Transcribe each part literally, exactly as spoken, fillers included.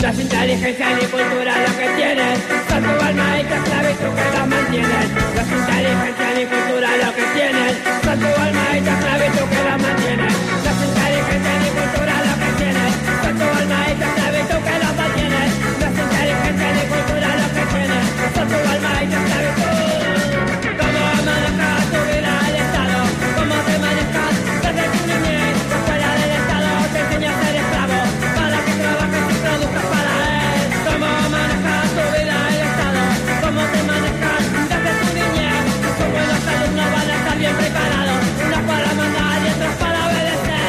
No es inteligencia ni cultura lo que tienes, son tu alma y tu esclavitud que las mantienen. No es inteligencia ni cultura lo que tienes, son tu alma y tu esclavitud que las mantienen. No es inteligencia ni cultura lo que tienes, son tu alma y tu esclavitud que las mantienen. No es inteligencia ni cultura lo que tienes, son tu alma y tu esclavitud. ¿Cómo manejas tu vida al Estado? ¿Cómo te manejas desde tu niñez? La escuela del Estado te enseña a ser esclavo para que trabajes y produzcas para él. ¿Cómo manejas tu vida al Estado? ¿Cómo te manejas desde tu niñez? Tus buenos alumnos van a estar bien preparados, unos para mandar y otros para obedecer.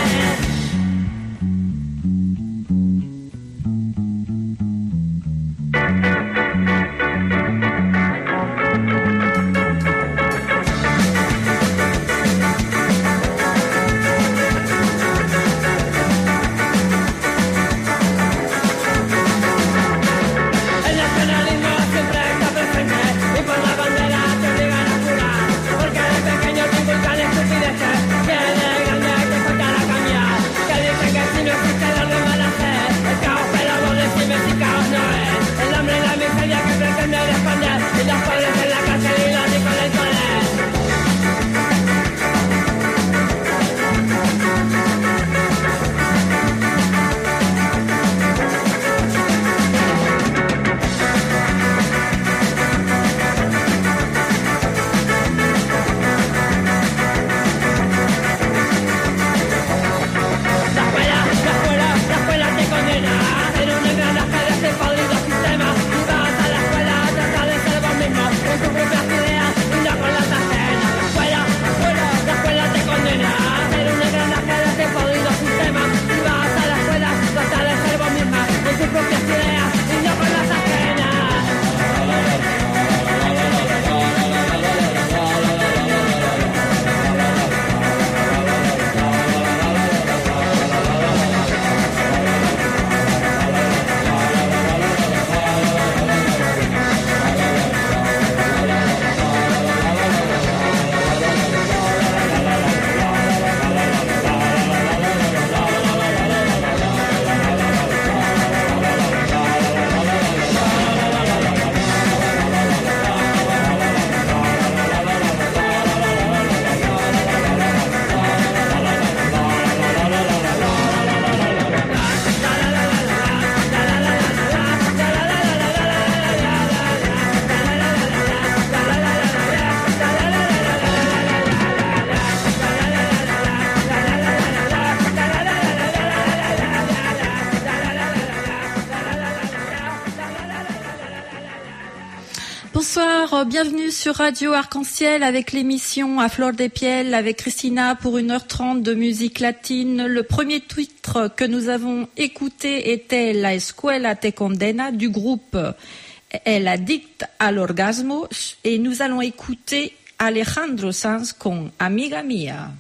El nacionalismo siempre está presente y por la bandera te obligan a jurar, porque de pequeño te inculcan estupideces que de grande te faltará cambiar, que dicen que si no existe el orden van a ser el caos, pero vos decime si caos no es el hambre y la miseria que pretenden esconder y los pobres en la cárcel y los ricos en el cole. La escuela, la escuela, la escuela te condena a ser un engranaje de este podrido sistema. Y vas a la escuela a tratar de ser vos mismo con tus propias ideas y no con las ajenas. La escuela, la escuela, la escuela te condena a ser un engranaje de este podrido sistema. Y vas a la escuela a tratar de ser vos misma con tus propias ideas y no con las ajenas. Bonsoir, bienvenue sur Radio Arc-en-Ciel avec l'émission À Fleur des Piels avec Christina pour une heure trente de musique latine. Le premier titre que nous avons écouté était La Escuela te condena du groupe El Addict al Orgasmo et nous allons écouter Alejandro Sanz con Amiga Mía.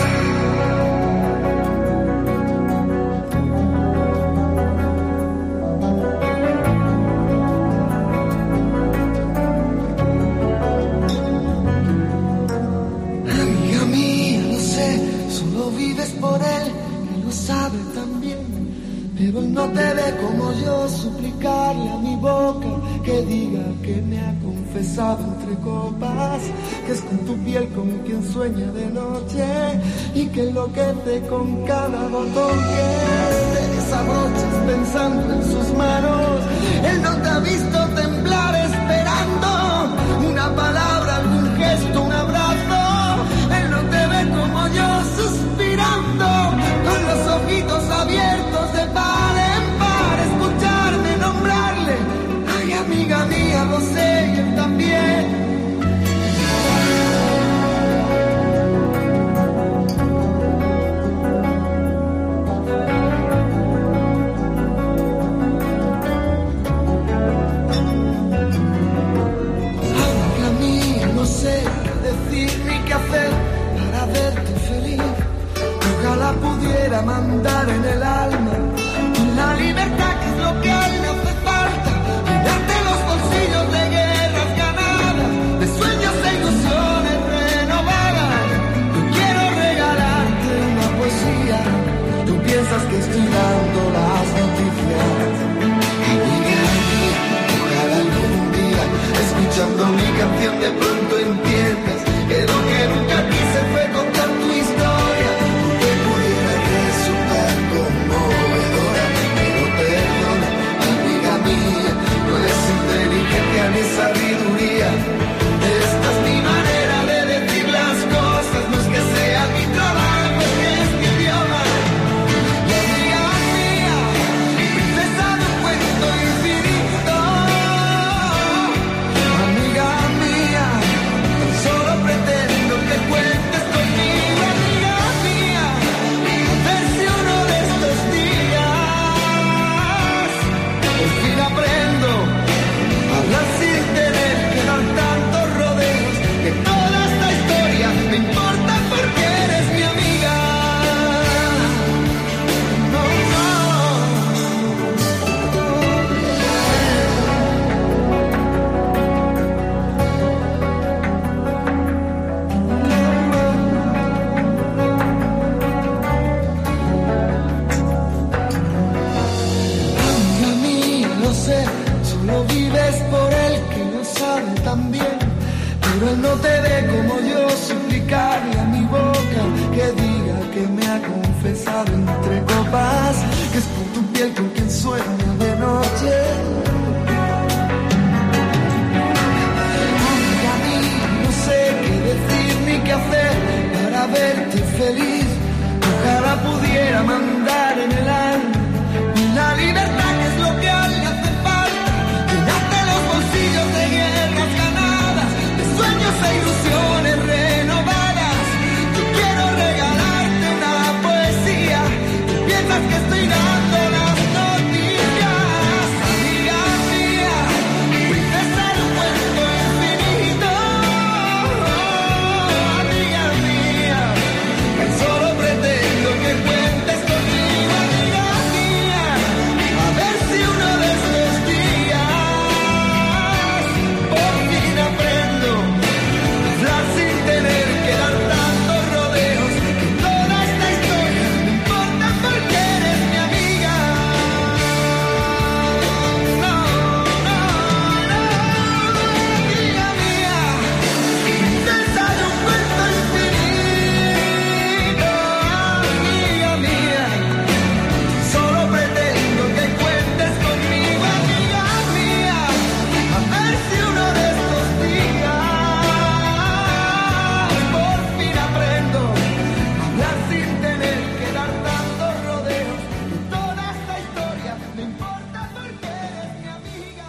Amiga mía, lo sé, solo vives por él, él lo sabe también, pero él no te ve como yo, suplicarle a mi boca que diga que me ha confesado entre copas, que es con tu piel con quien sueña de noche y que enloquece con cada botón que te desabrochas pensando en sus manos. Él no te ha visto temblar esperando una palabra, algún gesto, un abrazo. Él no te ve como yo suspirando con los ojitos abiertos de par en par, escucharme nombrarle. Ay, amiga mía, lo sé y él también. él no te ve como yo, suplicarle a mi boca que diga que me ha confesado entre copas, que es por tu piel con quien sueño de noche. Y a mí no sé qué decir ni qué hacer para verte feliz. Ojalá pudiera mandar en el alma la libertad, que es lo que a él le hace falta. Llenarte los bolsillos de guerras ganadas, de sueños e ilusiones renovadas. Yo quiero regalarte una poesía. Tú piensas que estoy dando las noticias, amiga mía, princesa del cuento infinito. Amiga mía, que solo pretendo que cuentes conmigo, amiga mía. A ver si uno de estos días por fin aprendo a hablar sin tener que dar tantos rodeos. Que toda esta historia no importa porque eres mi amiga. No, no, no, amiga mía, princesa de un cuento infinito. Amiga mía, solo pretendo que cuentes conmigo, amiga mía. A ver si uno de estos días por fin aprendo a hablar sin tener que dar tantos rodeos. Que toda esta historia no importa porque eres mi amiga.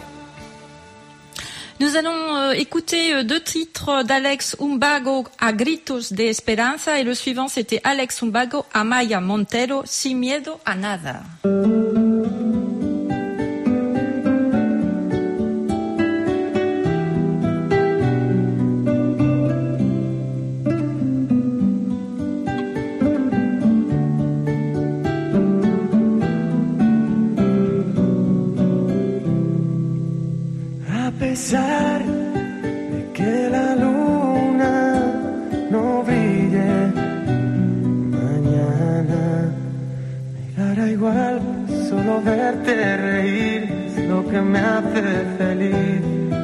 Nous allons euh, écouter euh, deux titres d'Alex Umbago, A Gritos de Esperanza, et le suivant c'était Alex Umbago, Amaya Montero, Sin Miedo a Nada. A pesar de que la luna no brille mañana, me dará igual, solo verte reír es lo que me hace feliz,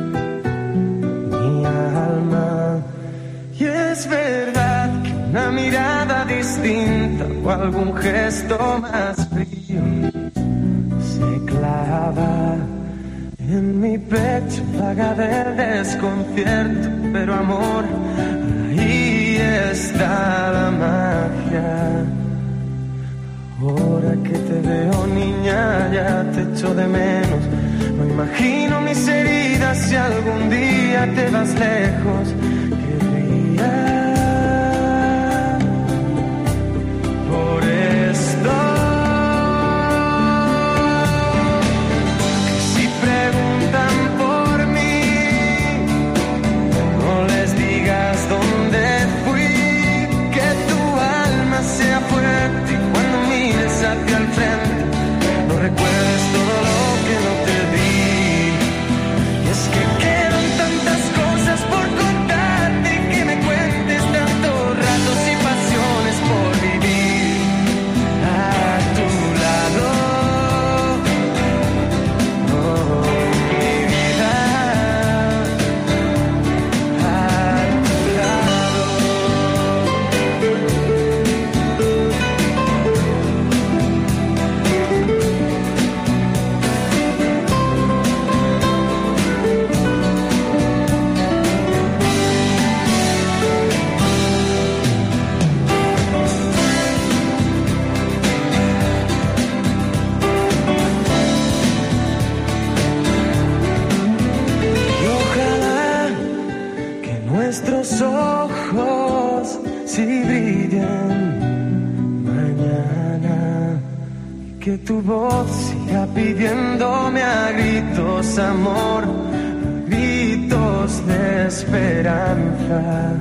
mi alma. Y es verdad que una mirada distinta o algún gesto más frío se clava en mi pecho, vaga del desconcierto, pero amor, ahí está la magia. Ahora que te veo, niña, ya te echo de menos. No imagino mis heridas si algún día te vas lejos. Querría por esto. Sea fuerte y cuando mires hacia el frente no recuerdes todo lo que no te di. Y es que quedan tantas cosas por contarte y que me cuentes tantos ratos y pasiones por vivir a tu lado. Oh, mi vida, a tu lado. Nuestros ojos si brillen mañana y que tu voz siga pidiéndome a gritos amor, a gritos de esperanza.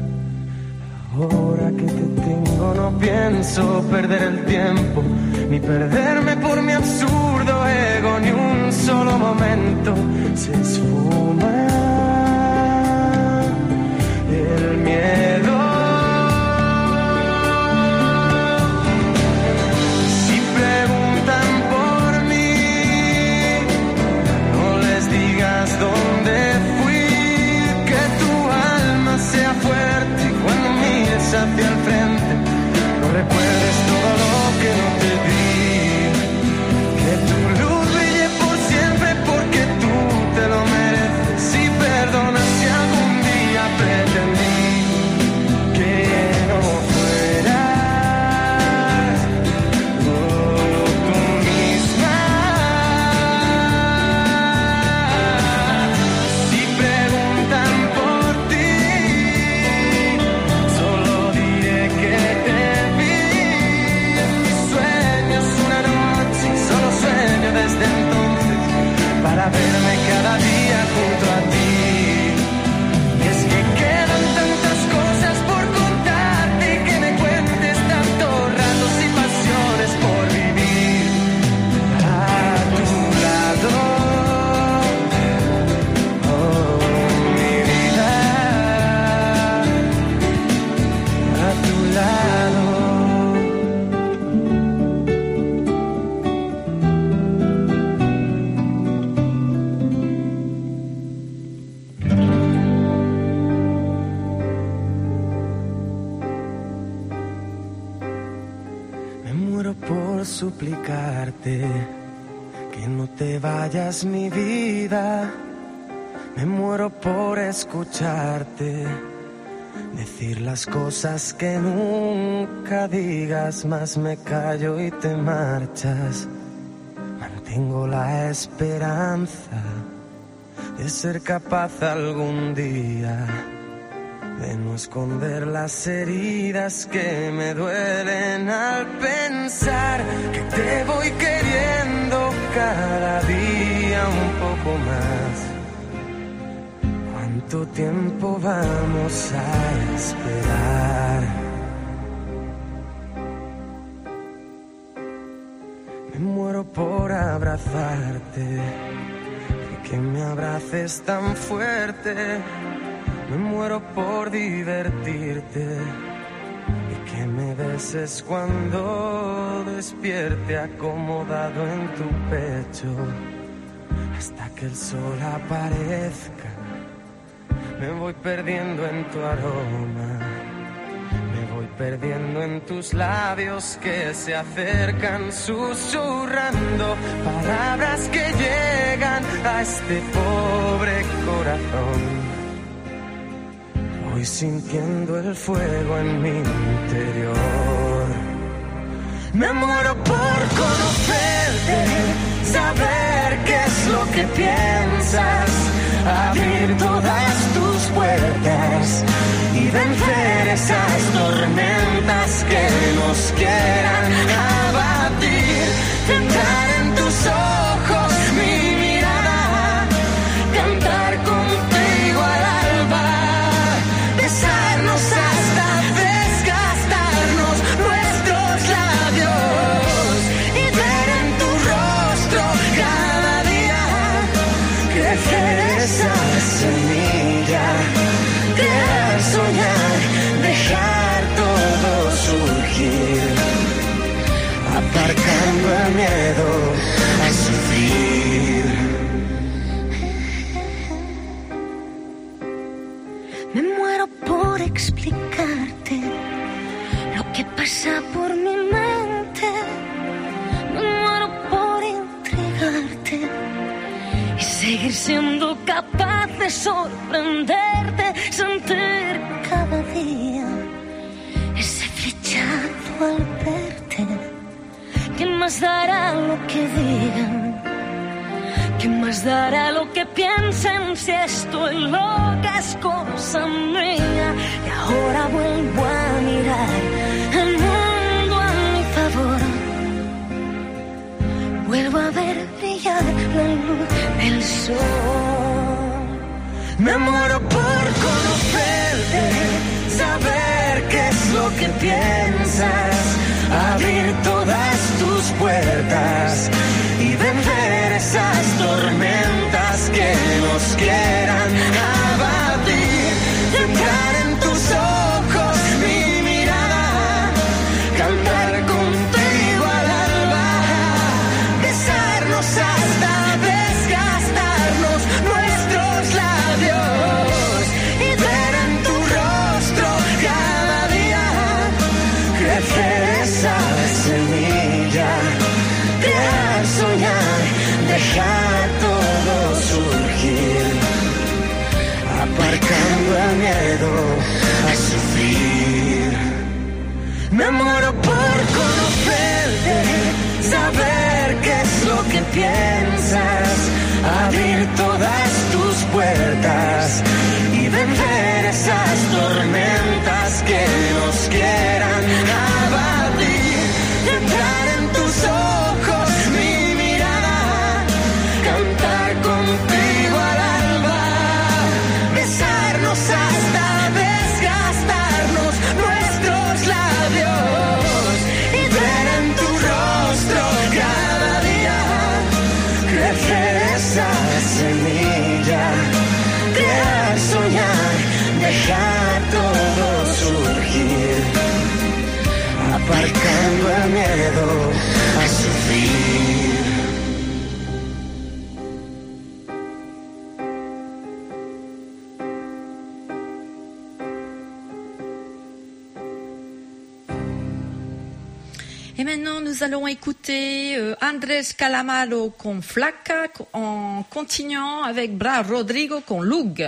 Ahora que te tengo no pienso perder el tiempo ni perderme por mi absurdo ego, ni un solo momento se esfuma el miedo. Si preguntan por mí, no les digas dónde fui, que tu suplicarte que no te vayas, mi vida. Me muero por escucharte decir las cosas que nunca digas, más me callo y te marchas. Mantengo la esperanza de ser capaz algún día de no esconder las heridas que me duelen al pensar que te voy queriendo cada día un poco más. ¿Cuánto tiempo vamos a esperar? Me muero por abrazarte y que me abraces tan fuerte. Me muero por divertirte y que me beses cuando despierte acomodado en tu pecho hasta que el sol aparezca. Me voy perdiendo en tu aroma, me voy perdiendo en tus labios que se acercan susurrando palabras que llegan a este pobre corazón. Voy sintiendo el fuego en mi interior. Me muero por conocerte, saber qué es lo que piensas, abrir todas tus puertas y vencer esas tormentas que nos quieran abatir. Centrar en tus ojos mi mirada, cantar contigo al alba, besarnos hasta desgastarnos nuestros labios y ver en tu rostro cada día crecer esa semilla, crear, soñar, dejar todo surgir, aparcando el miedo a sufrir. Me muero por explicarte lo que pasa por mi mente. Me muero por intrigarte y seguir siendo capaz de sorprenderte, sentir cada día ese flechazo al verte. ¿Quién más dará lo que digan? ¿Quién más dará lo que piensen si estoy loca es cosa mía? Y ahora vuelvo a mirar el mundo a mi favor. Vuelvo a ver brillar la luz del sol. Me muero por conocerte, saber qué es lo que piensas, abrir todas tus puertas y vencer esas tormentas que nos quieran abatir. Entrar en tus ojos mi mirada, cantar contigo al alba, besarnos hasta desgastarnos nuestros labios y ver en tu rostro cada día crecer esa semilla, crear, soñar, dejar todo surgir, aparcando el miedo a sufrir. Me muero por conocerte, saber qué es lo que piensas, abrir todas tus puertas y vencer esas tormentas que nos quieran abatir. Entrar en tus ojos mi mirada, cantar contigo al alba, besarnos hasta desgastarnos nuestros labios y ver en tu rostro cada día crecer esa semilla, crear, soñar, dejar todo surgir, aparcando el miedo a sufrir. Et maintenant, nous allons écouter euh, Andrés Calamaro con Flaca en continuant avec Bra Rodrigo con Lug.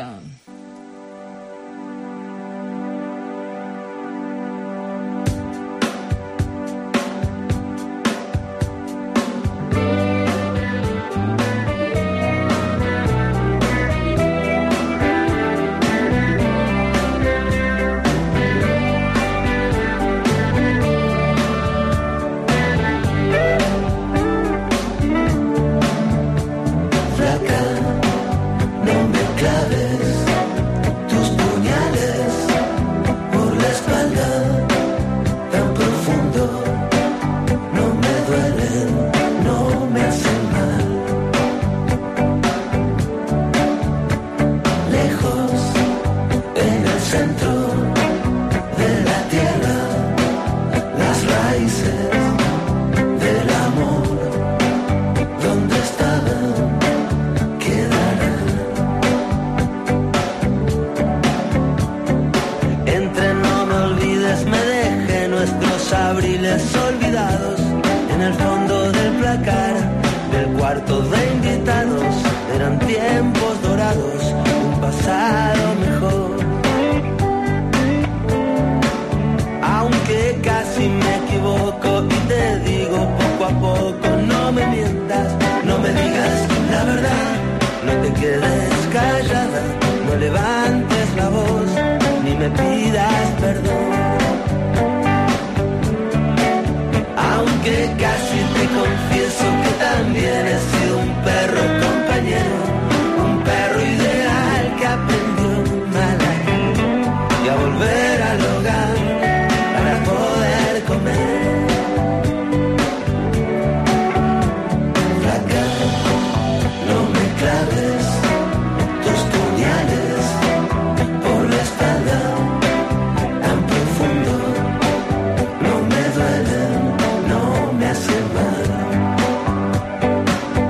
No me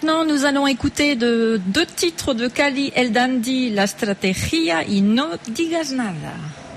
maintenant, nous allons écouter de, deux titres de Cali El Dandy, La Estrategia y No Digas Nada.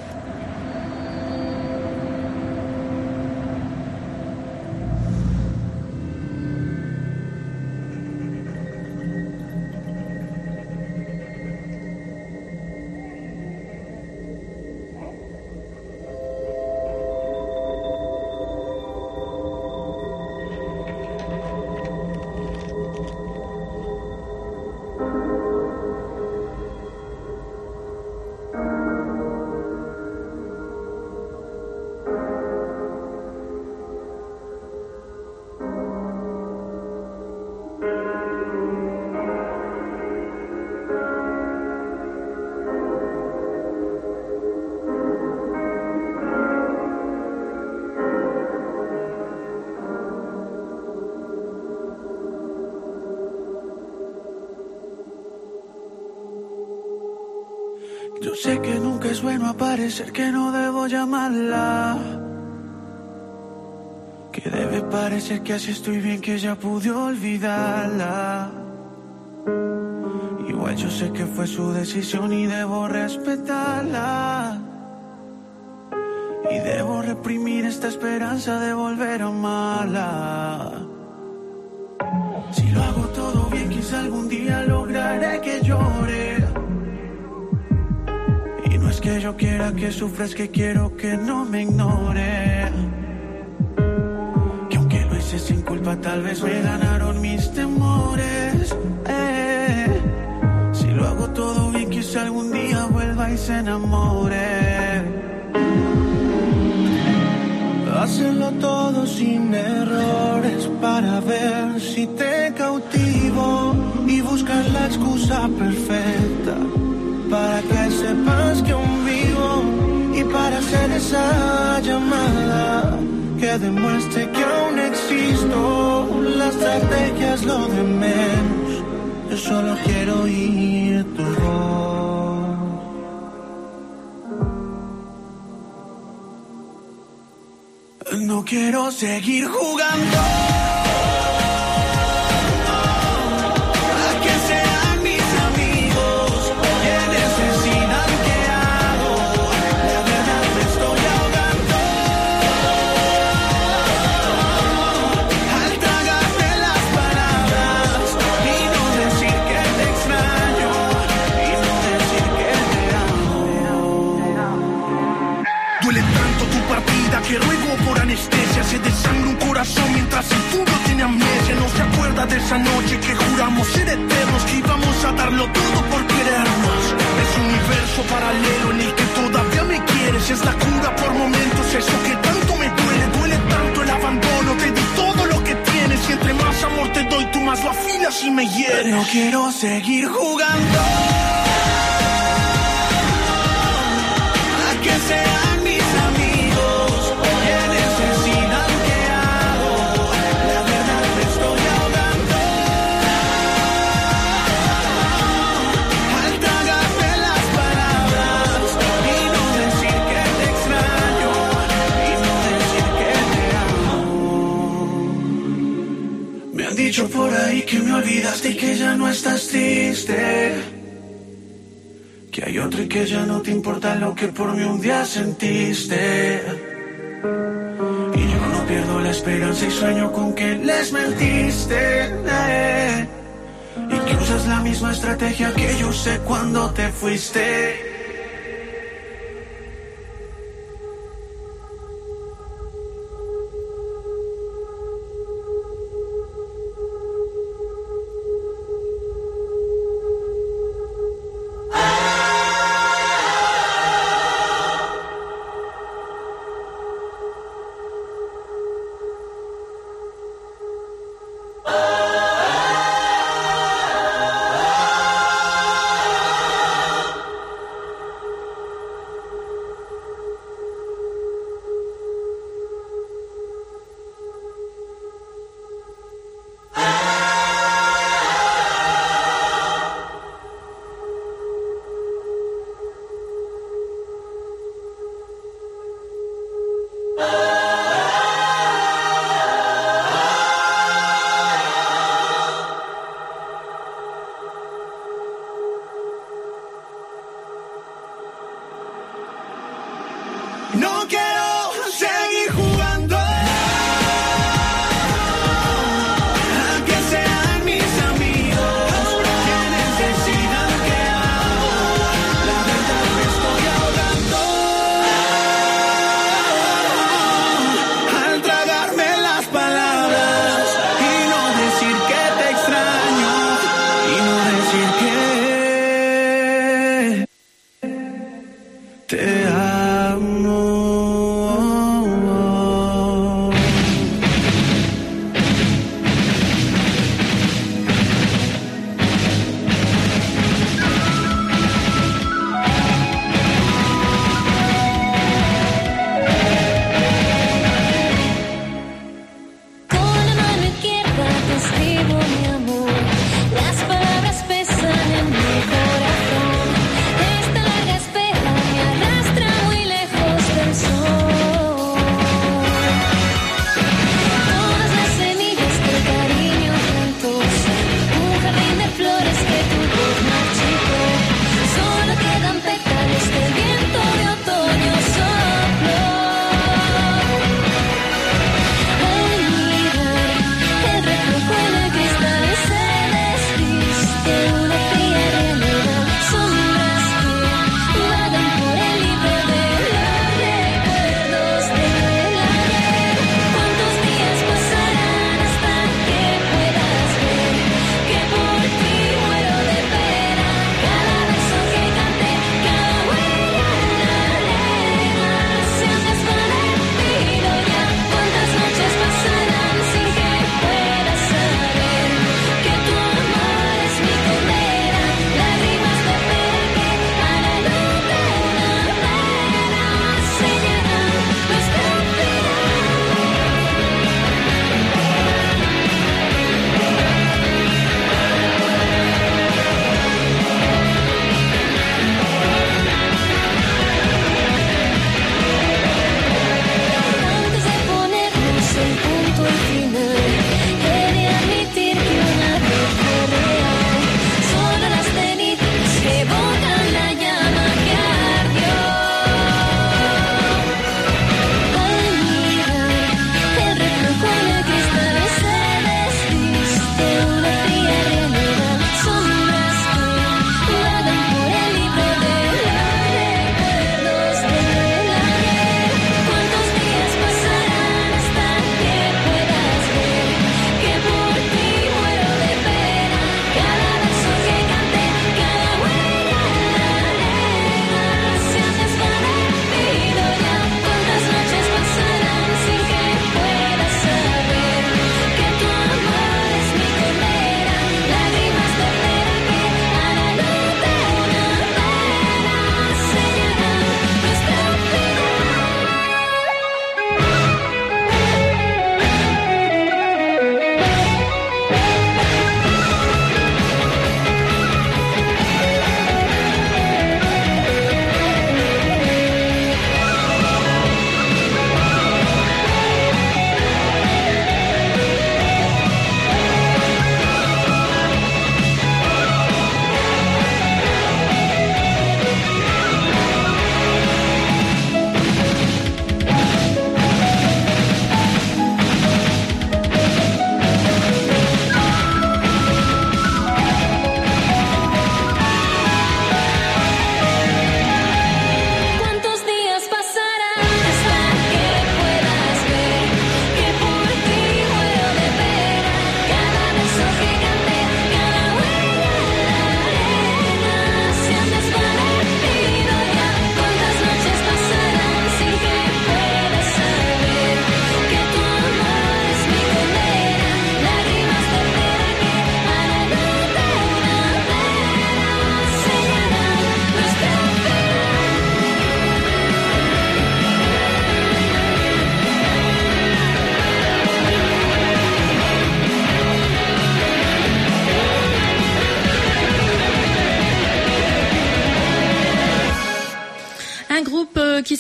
Yo sé que nunca es bueno aparecer, que no debo llamarla, que debe parecer que así estoy bien, que ya pude olvidarla. Igual yo sé que fue su decisión y debo respetarla, y debo reprimir esta esperanza de volver a amarla. Si lo hago todo bien, quizá algún día lograré que llore. No es que yo quiera que sufras, que quiero que no me ignore. Que aunque lo hice sin culpa, tal vez me ganaron mis temores. Eh, si lo hago todo bien, quizá algún día vuelva y se enamore. Hacerlo todo sin errores para ver si te cautivo y buscar la excusa perfecta para que sepas que aún vivo y para hacer esa llamada que demuestre que aún existo. La estrategia es lo de menos, yo solo quiero oír tu voz. No quiero seguir jugando que ruego por anestesia, se desangra un corazón mientras el tuyo tiene amnesia. No se acuerda de esa noche que juramos ser eternos, que íbamos a darlo todo por querernos. Es un universo paralelo en el que todavía me quieres. Es la cura por momentos, eso que tanto me duele. Duele tanto el abandono, te di todo lo que tienes, y entre más amor te doy, tú más lo afilas y me hieres. No quiero seguir jugando a que sean mis amigos. Dicho por ahí que me olvidaste y que ya no estás triste, que hay otro y que ya no te importa lo que por mí un día sentiste. Y yo no pierdo la esperanza y sueño con que les mentiste, eh, y que usas la misma estrategia que yo usé cuando te fuiste.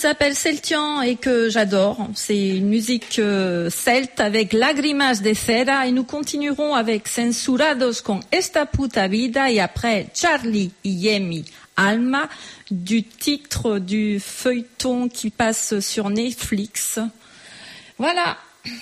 s'appelle Celtian et que j'adore. C'est une musique euh, celte avec Lágrimas de Cera et nous continuerons avec Censurados con Esta Puta Vida et après Charlie y Emi Alma du titre du feuilleton qui passe sur Netflix. Voilà.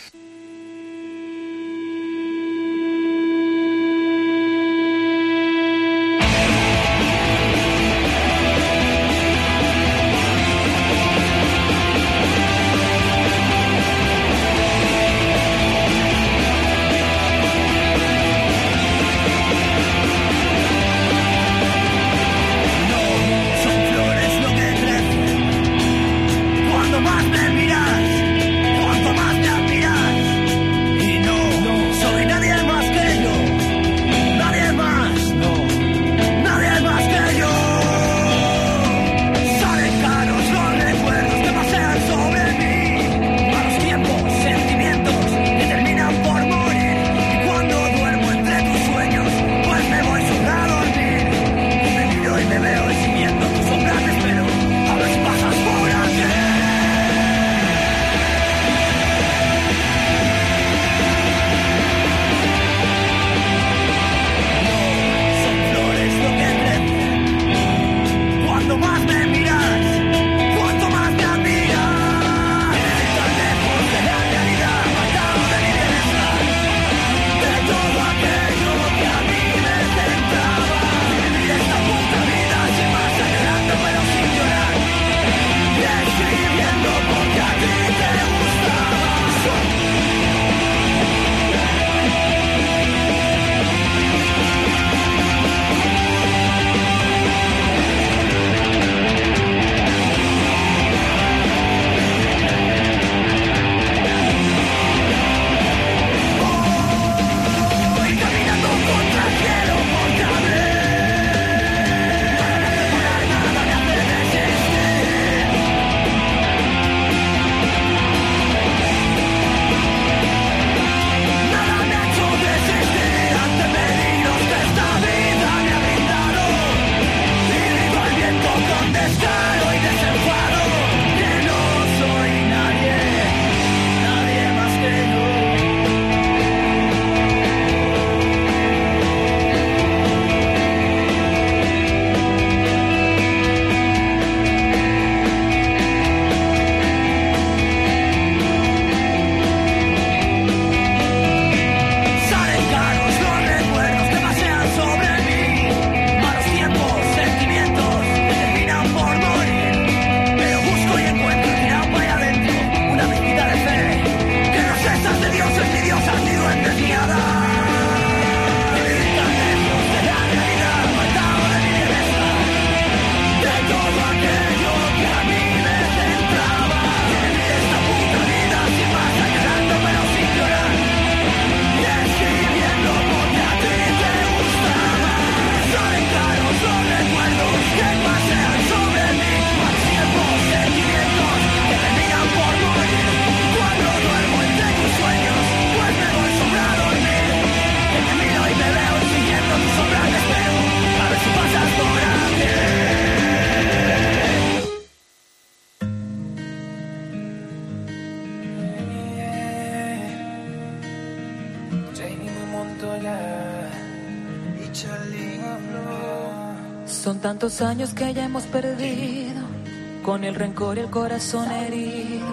Son tantos años que ya hemos perdido, con el rencor y el corazón herido.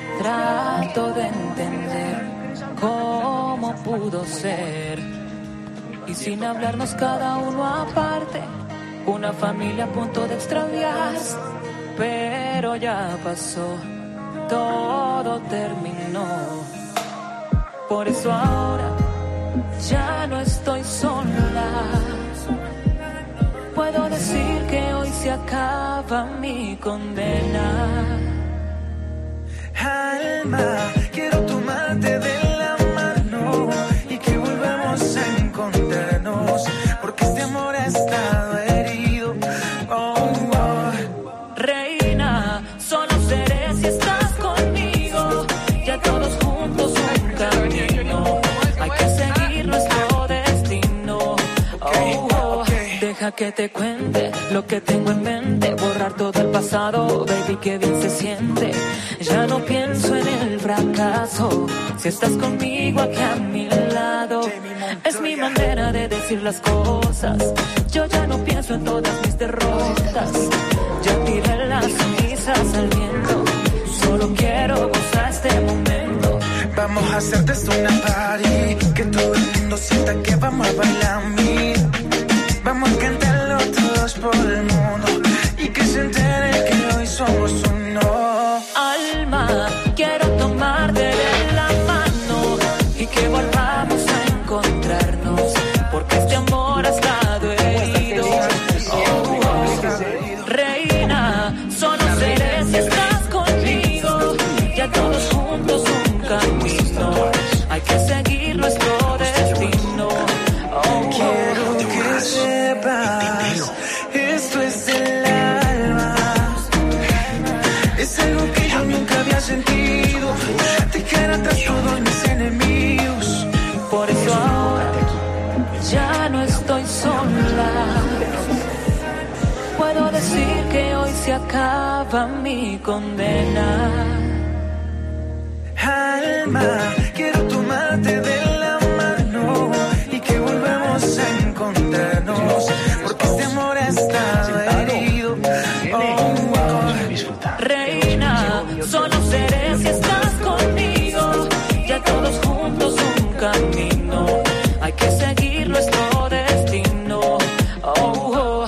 Trato de entender cómo pudo ser. Y sin hablarnos cada uno aparte, una familia a punto de extraviarse. Pero ya pasó, todo terminó. Por eso ahora ya no estoy sola. Puedo decir que hoy se acaba mi condena. Alma, quiero tomarte de la mano y que volvamos a encontrarnos, porque este amor ha estado herido. Oh, oh. Reina, solo seré si estás conmigo. Ya todos juntos un camino. Hay que seguir nuestro destino. Oh, oh. Deja que que te cuente lo que tengo en mente, borrar todo el pasado, baby, que bien se siente. Ya no pienso en el fracaso, si estás conmigo aquí a mi lado. Es mi manera de decir las cosas, yo ya no pienso en todas mis derrotas. Ya tiré las cenizas al viento, solo quiero gozar este momento. Vamos a hacer de esto una party, que todo el mundo sienta que vamos a bailar mí. Vamos a cantarlo todos por el mundo y que se entere que hoy somos uno. Alma, quiero tomarte de la mano y que volvamos a encontrarnos, porque este amor ha estado herido. Oh, oh. Reina, solo seré si estás conmigo, ya todos juntos un camino, hay que seguir nuestro destino. Oh, quiero que sepas, esto es del alma, es algo que yo nunca había sentido, dejar atrás todos mis enemigos. Por eso ahora ya no estoy sola, puedo decir que hoy se acaba mi condena. Alma, quiero tomarte de la mano y que volvamos a encontrarnos, porque este amor está herido. Oh, oh. Reina, solo seré si estás conmigo, ya todos juntos un camino, hay que seguir nuestro destino. Oh, oh.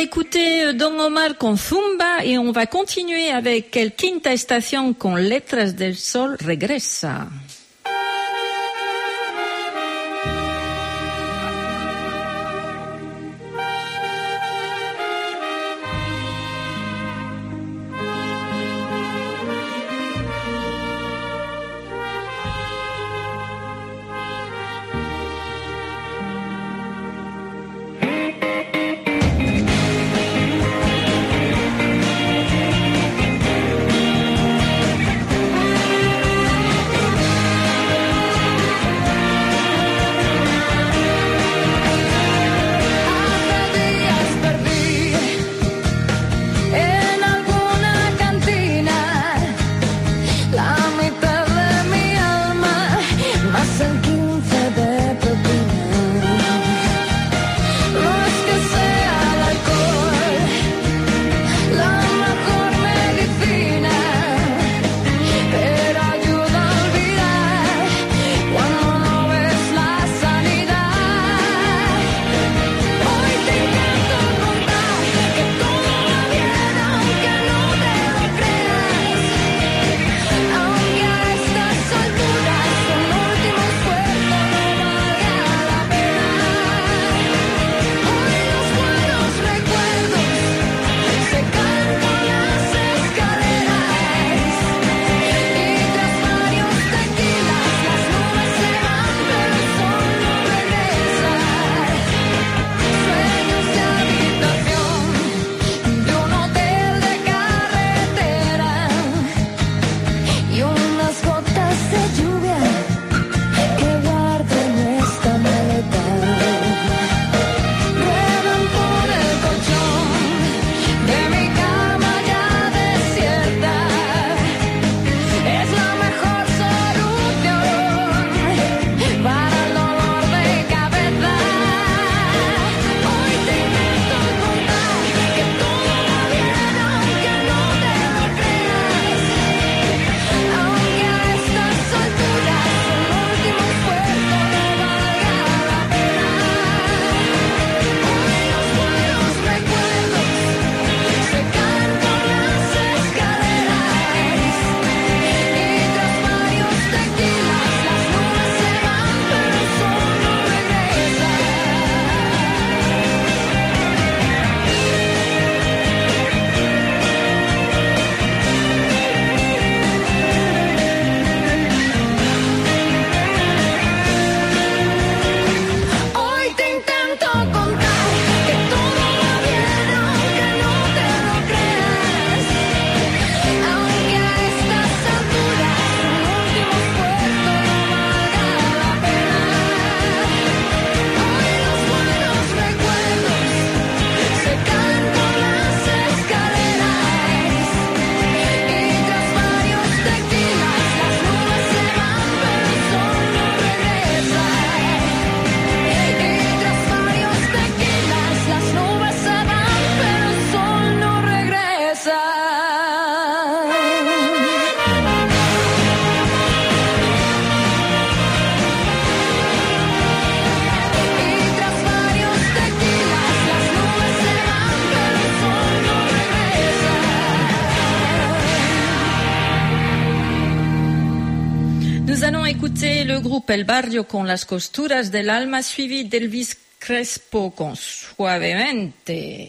écouter Don Omar con Zumba et on va continuer avec El Quinta Estación con Letras del Sol Regresa. Le groupe El Barrio con Las Costuras del Alma, suivi d'Elvis Crespo con Suavemente.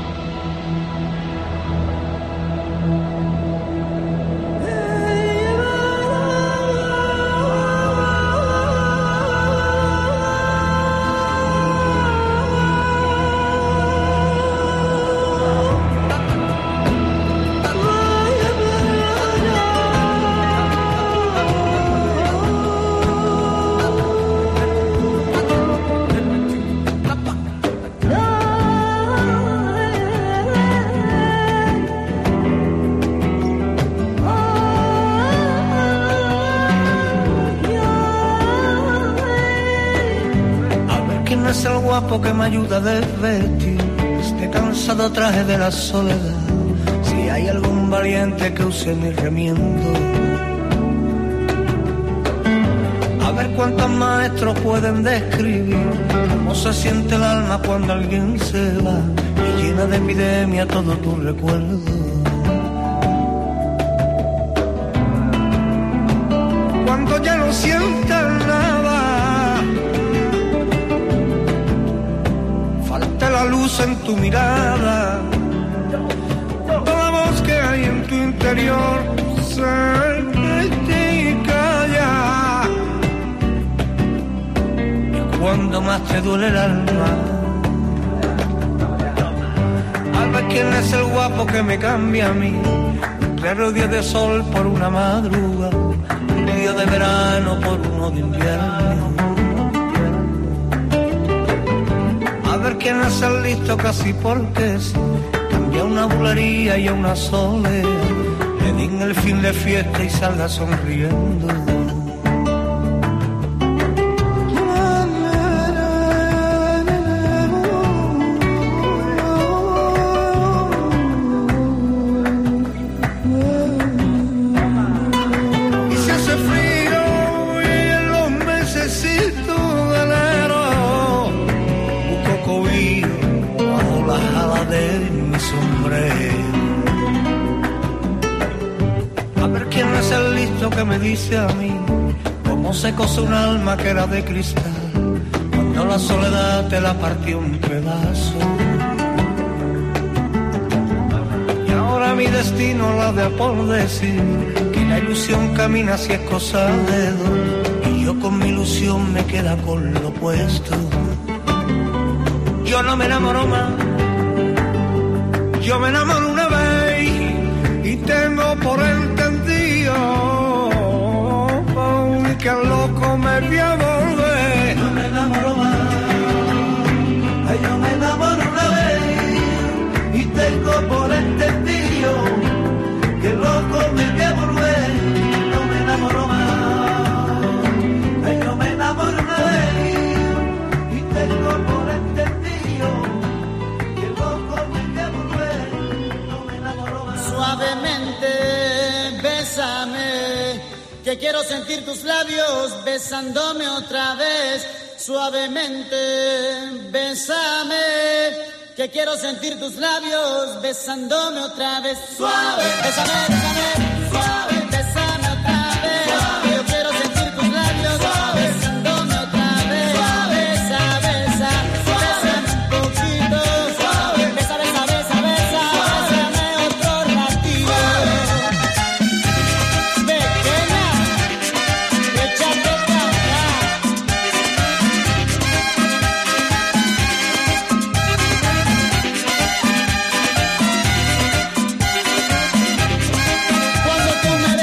Hey, es el guapo que me ayuda a desvestir este cansado traje de la soledad? Si hay algún valiente que use mi remiendo. A ver cuántos maestros pueden describir cómo se siente el alma cuando alguien se va y llena de epidemia todo tu recuerdo. Cuando ya no sientas nada, falta la luz en tu mirada, toda voz que hay en tu interior se te calla. Y cuando más te duele el alma, al ver quién es el guapo que me cambia a mí, un claro día de sol por una madrugada, un día de verano por uno de invierno. A ver quién es el listo casi porque sí, cambia una bulería y a una soledad, le den el fin de fiesta y salga sonriendo. Que me dice a mí cómo se cose un alma que era de cristal cuando la soledad te la partió un pedazo. Y ahora mi destino la de por decir que la ilusión camina si es cosa de dos, y yo con mi ilusión me queda con lo opuesto. Yo no me enamoro más, yo me enamoro una vez y tengo por entendido que al loco me voy a volver. No me enamoro más, ay, yo me enamoro una vez y tengo por entendido que el loco me voy a volver. No me enamoro más, ay, yo me enamoro una vez y tengo por entendido que el loco me voy a volver. No me enamoro más. Suavemente, bésame, que quiero sentir tus labios besándome otra vez. Suavemente, bésame, que quiero sentir tus labios besándome otra vez. Suave, bésame, bésame, suave, bésame otra vez. Suave, yo quiero sentir tus labios suave, besándome otra vez. Suave, besa, besa, bésame un poquito. Suave, besa, besa, besa, besa, bésame otro ratito. Cuando tú me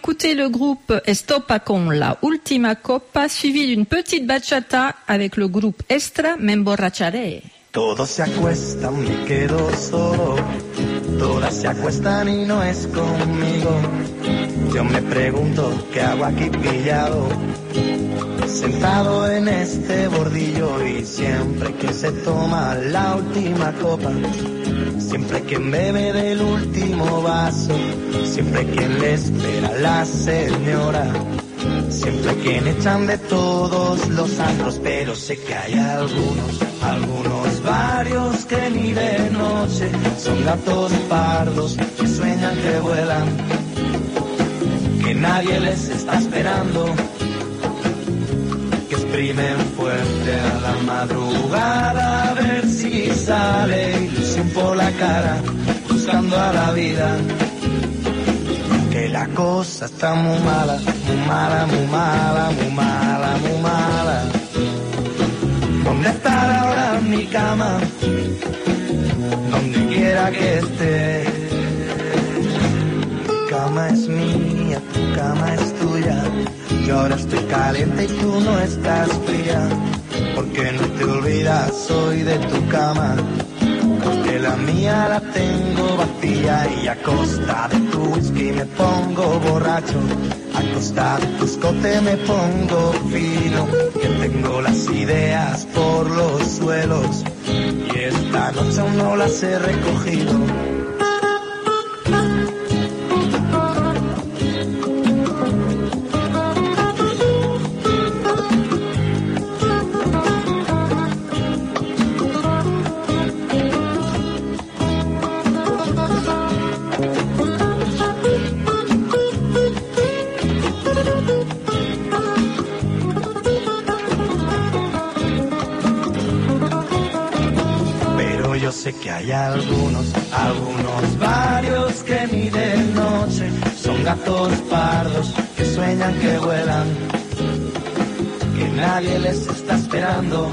écouté le groupe Estopa con la Última Copa, suivi d'une petite bachata avec le groupe Extra, Me Emborracharé. Todos se acuestan, me quedo solo. Todas se acuestan y no es conmigo. Yo me pregunto qué hago aquí pillado, sentado en este bordillo. Y siempre que se toma la última copa, siempre quien bebe del último vaso, siempre quien le espera a la señora, siempre quien echan de todos los antros. Pero sé que hay algunos, algunos varios que ni de noche son gatos pardos que sueñan que vuelan, que nadie les está esperando, que exprimen fuerte a la madrugada a ver si sale ilusión por la cara, buscando a la vida. Que la cosa está muy mala, muy mala, muy mala, muy mala, muy mala. ¿Dónde estará ahora mi cama? Donde quiera que esté. Tu cama es mía, tu cama es tuya. Yo ahora estoy caliente y tú no estás fría. Porque no te olvidas hoy de tu cama, porque la mía la tengo vacía. Y a costa de tu whisky me pongo borracho, a costa de tu escote me pongo fino, que tengo las ideas por los suelos y esta noche aún no las he recogido. Sé que hay algunos, algunos varios que ni de noche son gatos pardos que sueñan que vuelan, que nadie les está esperando,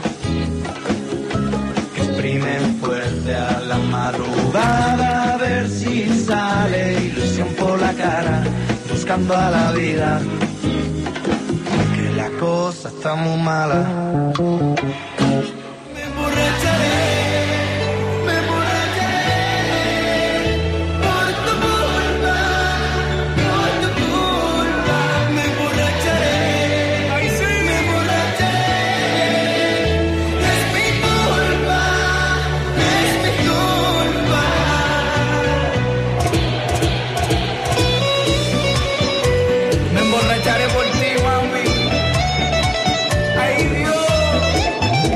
que exprimen fuerte a la madrugada a ver si sale ilusión por la cara, buscando a la vida. Que la cosa está muy mala. Me emborracharé por ti, mami. Ay, Dios.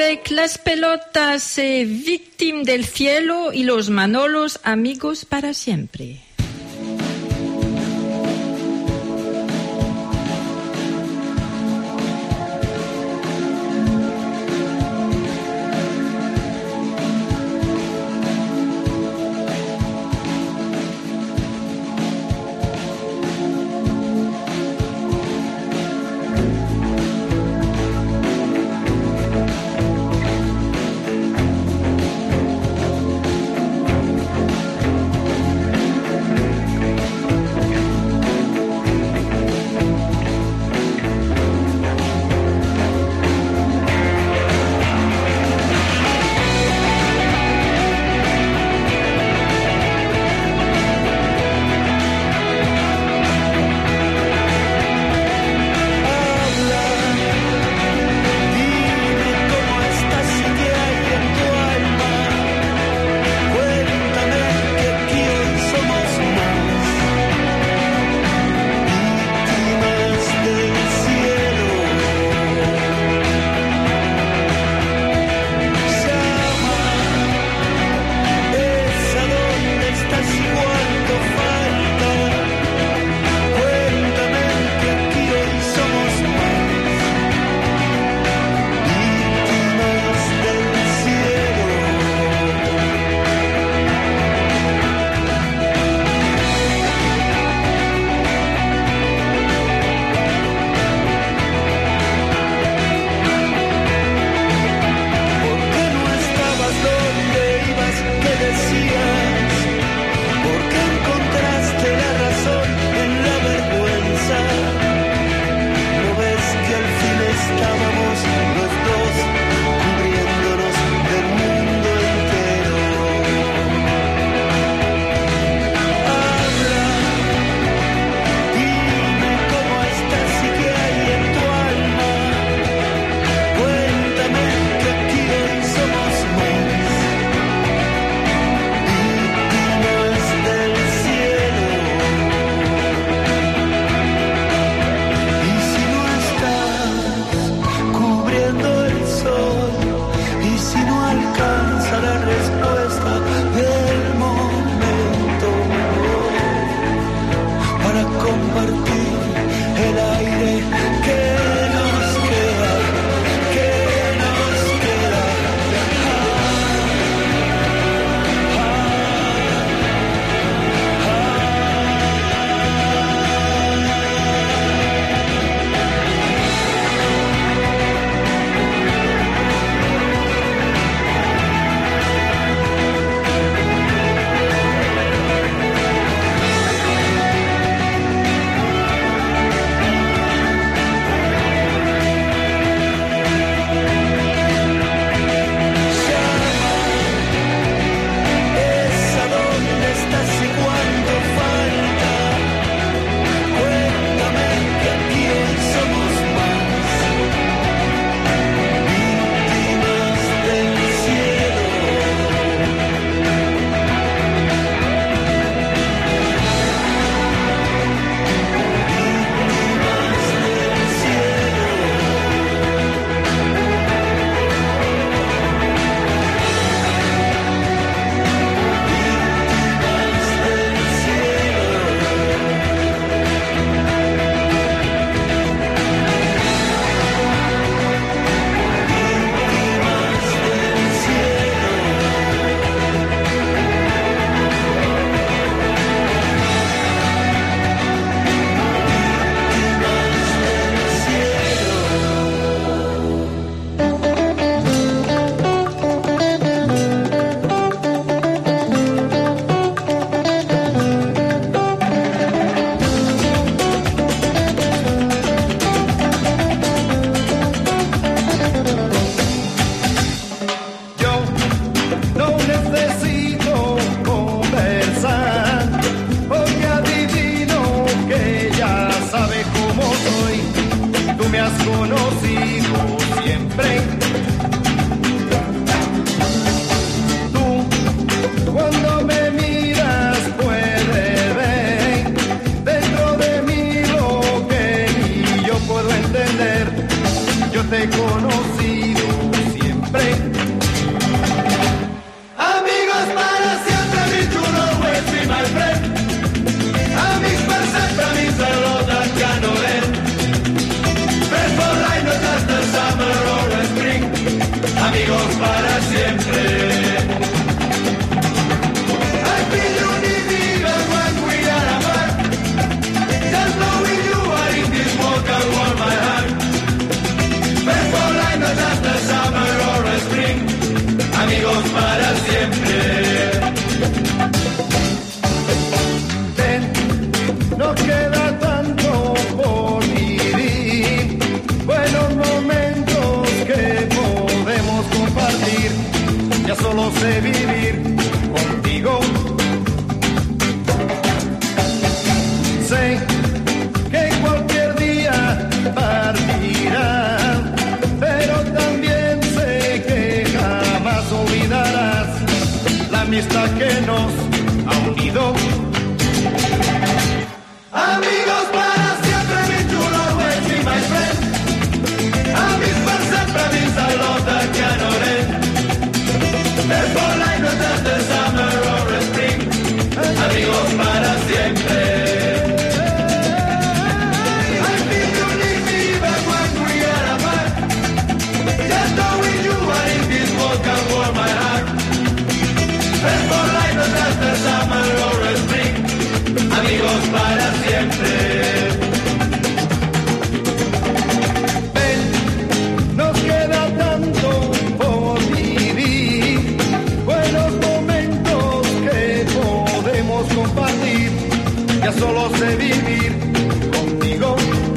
avec las pelotas eh, Victim del cielo y los Manolos amigos para siempre. amigos para siempre. Ven, nos queda tanto por vivir, buenos momentos que podemos compartir, ya solo sé vivir contigo. Sé que cualquier día partirás, pero también sé que jamás olvidarás la amistad que nos ha unido. Amigos para siempre, mi chulo, always be my friend. Amigos per sempre, amics I love that cannot end. Therefore life not just the summer or the spring. Amigos para siempre. I feel you need me even when we are apart. Just knowing you are in this world can warm my heart. Therefore life not just the summer or the spring. Amigos para siempre. Ven, nos queda tanto por vivir, buenos momentos que podemos compartir, ya solo sé vivir contigo.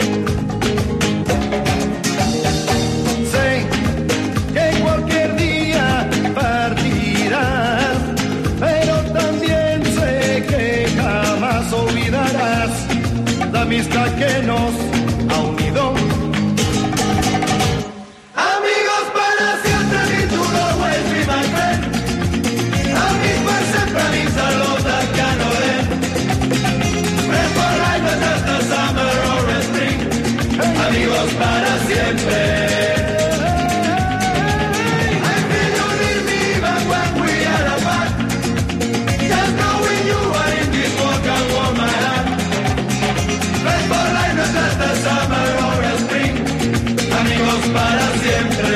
Sé que cualquier día partirás, pero también sé que jamás olvidarás la amistad que nos ha unido. Amigos para siempre, mi chulo, always be my friend. Amigos per sempre, amics I love that cannot end. Friends for life, not just the summer or the spring. Amigos para siempre. I feel you need me even when we are apart. Just knowing you are in this world can warm my heart. Friends for life, not just the summer or the spring. Amigos para siempre.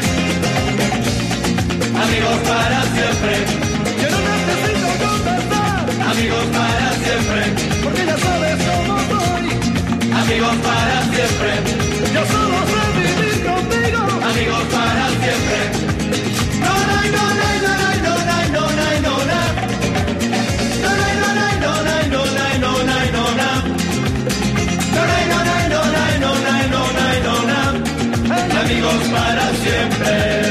Amigos para siempre. Yo no necesito confesar, Amigos para siempre. porque ya sabes cómo soy. Amigos para siempre. Yo solo sé vivir contigo. Amigos para siempre. No, no, no, no, no, no, no, no, no, no, no. No, no, no, no, no, no, no, no, no, no, no. No, no, no, no, no, no, no, no, no, no. Amigos para siempre.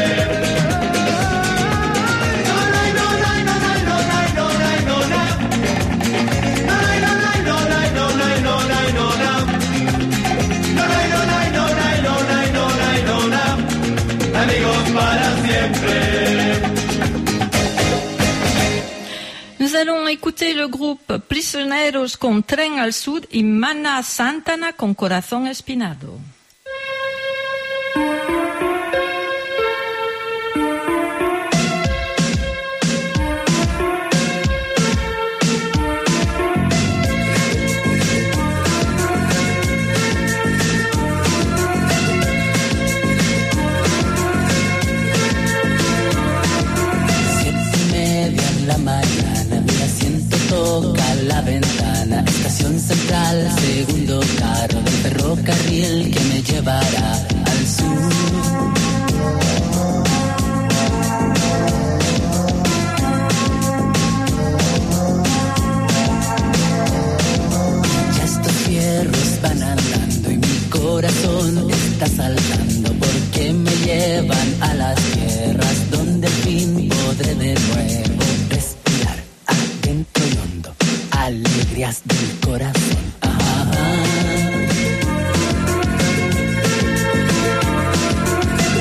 No, no, no, no, no, no, no, no, no, no, no. No, no, no, no, no, no, no, no, no, no, no. No, no, no, no, no, no, no, no, no, no. Amigos para siempre. Nous allons écouter le groupe Prisioneros con Tren al Sud y Mana Santana con Corazón Espinado. Siete y media en la mañana, mi asiento toca la ventana. Estación central, segundo carro del ferrocarril que me llevará al sur. Ya estos fierros van andando y mi corazón está saltando porque me llevan a las tierras donde al fin podré de nuevo respirar adentro y hondo alegrías del corazón. Ah.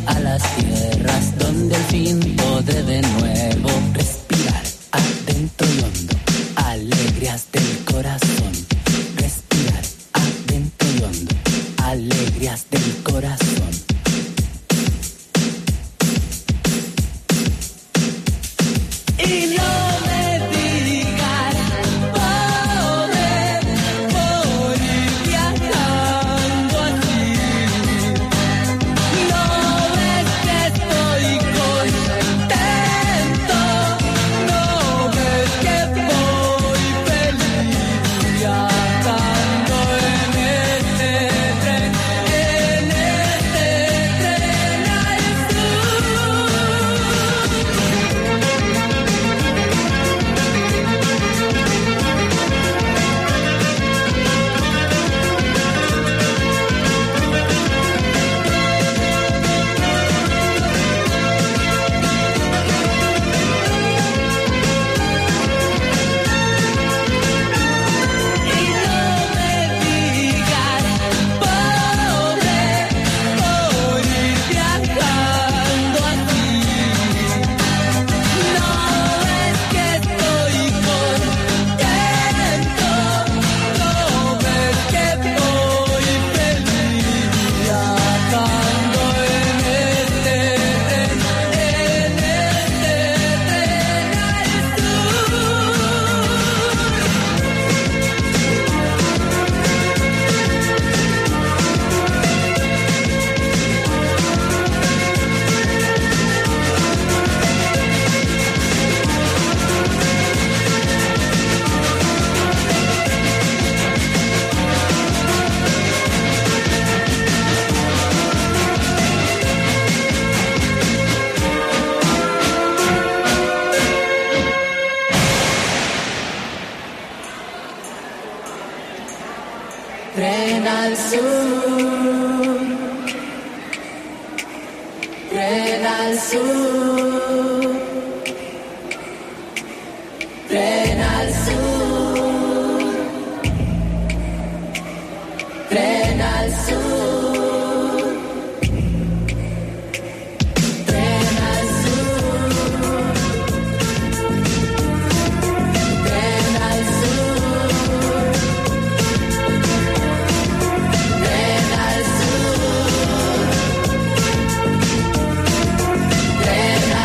a las tierras donde al fin podré de nuevo respirar adentro y hondo, alegrías del corazón. Respirar adentro y hondo, alegrías del corazón. Y no Tren al sur, tren al sur, tren al sur, tren al sur, tren al sur, tren al sur. Tren al sur, tren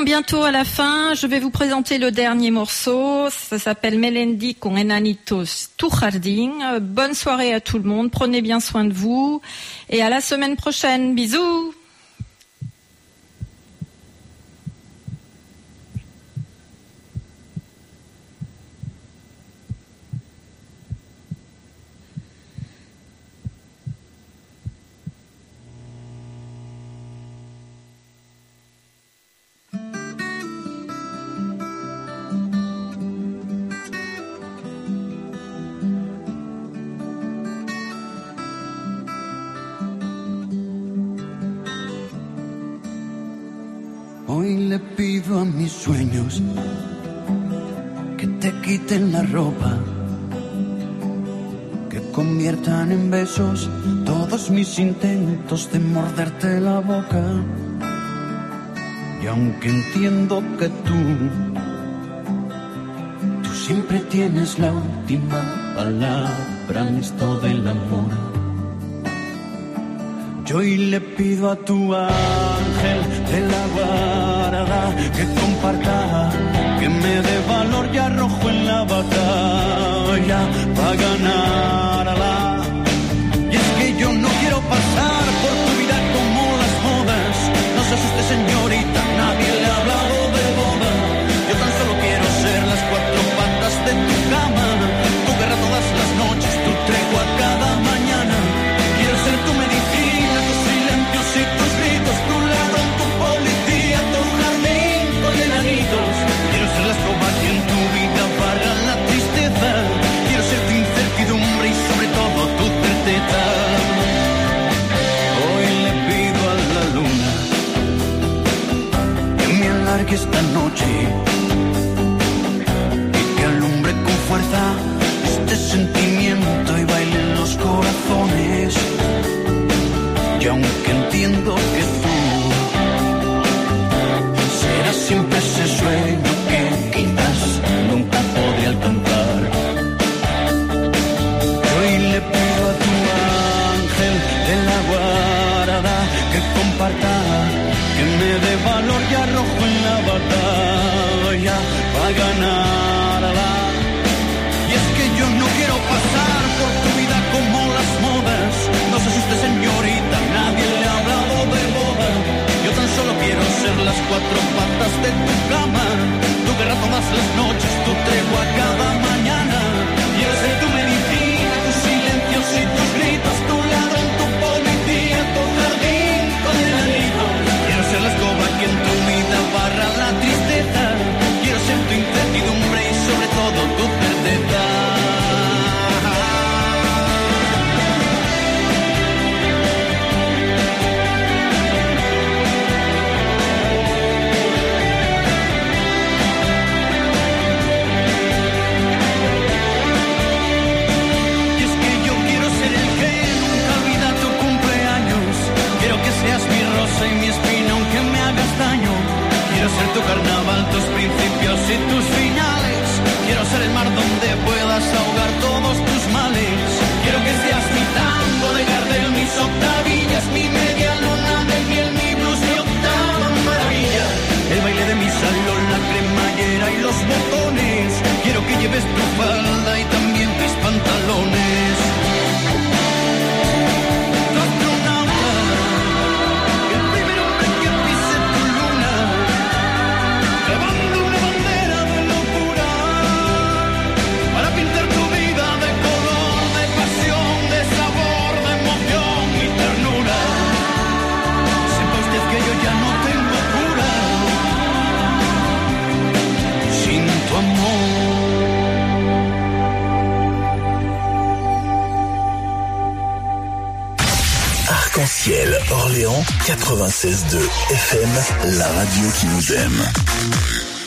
arrivons bientôt à la fin. Je vais vous présenter le dernier morceau. Ça s'appelle Melendi con Enanitos Tu Jardín. Bonne soirée à tout le monde. Prenez bien soin de vous. Et à la semaine prochaine. Bisous. Hoy le pido a mis sueños que te quiten la ropa, que conviertan en besos todos mis intentos de morderte la boca. Y aunque entiendo que tú, tú siempre tienes la última palabra en esto del amor, yo hoy le pido a tu ángel de la guarda que comparta, que me dé valor y arrojo en la batalla para ganarla. Y es que yo no quiero pasar por tu vida como las modas. No se asuste, señorita, nadie le ha hablado de boda. Yo tan solo quiero ser las cuatro patas de tu cama, tu guerra todas las noches, tu tregua cada mañana. Quiero ser tu medicina, tus silencios y tus gritos, tu ladrón, tu policía, tu jardín con enanitos. Quiero ser la escoba que en tu vida barra la tristeza. Quiero ser tu incertidumbre y sobre todo tu certeza. Hoy le pido a la luna que me alargue esta noche y que alumbre con fuerza este sentimiento y baile en los corazones. Y aunque entiendo que tú serás siempre ese sueño que quizás nunca podré alcanzar, yo hoy le pido a tu ángel de la guarda que comparta, que me dé valor y arrojo en la batalla para ganarla. Y es que yo no quiero pasar por tu vida como las modas. No se asuste, señorita, nadie le ha hablado de boda. Yo tan solo quiero ser las cuatro patas de tu cama, tu guerra todas las noches, tu tregua cada mañana. Quiero ser tu medicina, tus silencios y tus gritos, tu ladrón, tu policía, tu jardín con enanitos. Quiero ser la escoba que en tu vida barra la tristeza. Quiero ser tu incertidumbre y sobre todo tu certeza. Seas mi rosa y mi espina aunque me hagas daño. Quiero ser tu carnaval, tus principios y tus finales. Quiero ser el mar donde puedas ahogar todos tus males. Quiero que seas mi tango de Gardel, mis octavillas, mi media luna de miel, mi blues, mi octava maravilla. El baile de mi salón, la cremallera y los botones. Quiero que lleves tu falda y también tus pantalones. Arc-en-ciel, Orléans, quatre-vingt-seize deux F M, la radio qui nous aime.